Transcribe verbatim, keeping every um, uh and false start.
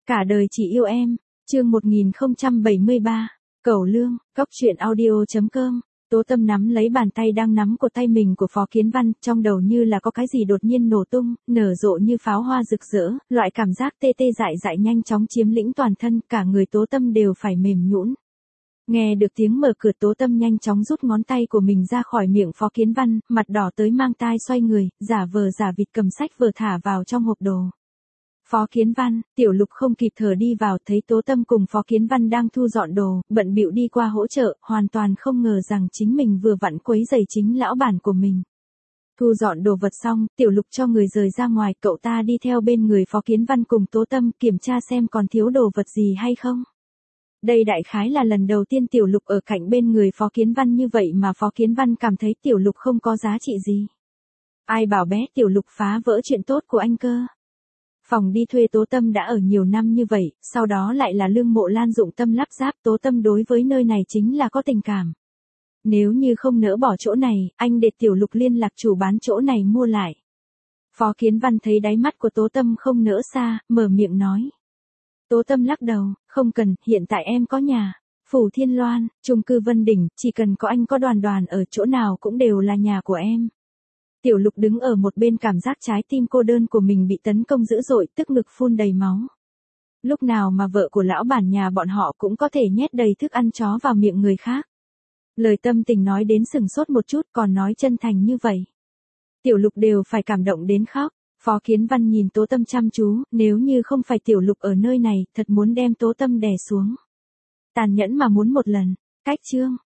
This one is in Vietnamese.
Cả đời chỉ yêu em, chương một nghìn không trăm bảy mươi ba, Cẩu Lương, Cóc truyện audio chấm com. Tố Tâm nắm lấy bàn tay đang nắm của tay mình của Phó Kiến Văn, trong đầu như là có cái gì đột nhiên nổ tung, nở rộ như pháo hoa rực rỡ, loại cảm giác tê tê dại dại nhanh chóng chiếm lĩnh toàn thân, cả người Tố Tâm đều phải mềm nhũn. Nghe được tiếng mở cửa, Tố Tâm nhanh chóng rút ngón tay của mình ra khỏi miệng Phó Kiến Văn, mặt đỏ tới mang tai xoay người, giả vờ giả vịt cầm sách vừa thả vào trong hộp đồ. Phó Kiến Văn, Tiểu Lục không kịp thở đi vào, thấy Tố Tâm cùng Phó Kiến Văn đang thu dọn đồ, bận bịu đi qua hỗ trợ, hoàn toàn không ngờ rằng chính mình vừa vặn quấy rầy chính lão bản của mình. Thu dọn đồ vật xong, Tiểu Lục cho người rời ra ngoài, cậu ta đi theo bên người Phó Kiến Văn cùng Tố Tâm kiểm tra xem còn thiếu đồ vật gì hay không. Đây đại khái là lần đầu tiên Tiểu Lục ở cạnh bên người Phó Kiến Văn như vậy mà Phó Kiến Văn cảm thấy Tiểu Lục không có giá trị gì. Ai bảo bé Tiểu Lục phá vỡ chuyện tốt của anh cơ. Phòng đi thuê Tố Tâm đã ở nhiều năm như vậy, sau đó lại là Lương Mộ Lan dụng tâm lắp ráp, Tố Tâm đối với nơi này chính là có tình cảm. Nếu như không nỡ bỏ chỗ này, anh để Tiểu Lục liên lạc chủ bán chỗ này mua lại. Phó Kiến Văn thấy đáy mắt của Tố Tâm không nỡ xa, mở miệng nói. Tố Tâm lắc đầu, không cần, hiện tại em có nhà. Phủ Thiên Loan, chung cư Vân Đỉnh, chỉ cần có anh có Đoàn Đoàn ở chỗ nào cũng đều là nhà của em. Tiểu Lục đứng ở một bên cảm giác trái tim cô đơn của mình bị tấn công dữ dội, tức ngực phun đầy máu. Lúc nào mà vợ của lão bản nhà bọn họ cũng có thể nhét đầy thức ăn chó vào miệng người khác. Lời tâm tình nói đến sừng sốt một chút, còn nói chân thành như vậy. Tiểu Lục đều phải cảm động đến khóc. Phó Kiến Văn nhìn Tố Tâm chăm chú, nếu như không phải Tiểu Lục ở nơi này, thật muốn đem Tố Tâm đè xuống. Tàn nhẫn mà muốn một lần. Cách chương.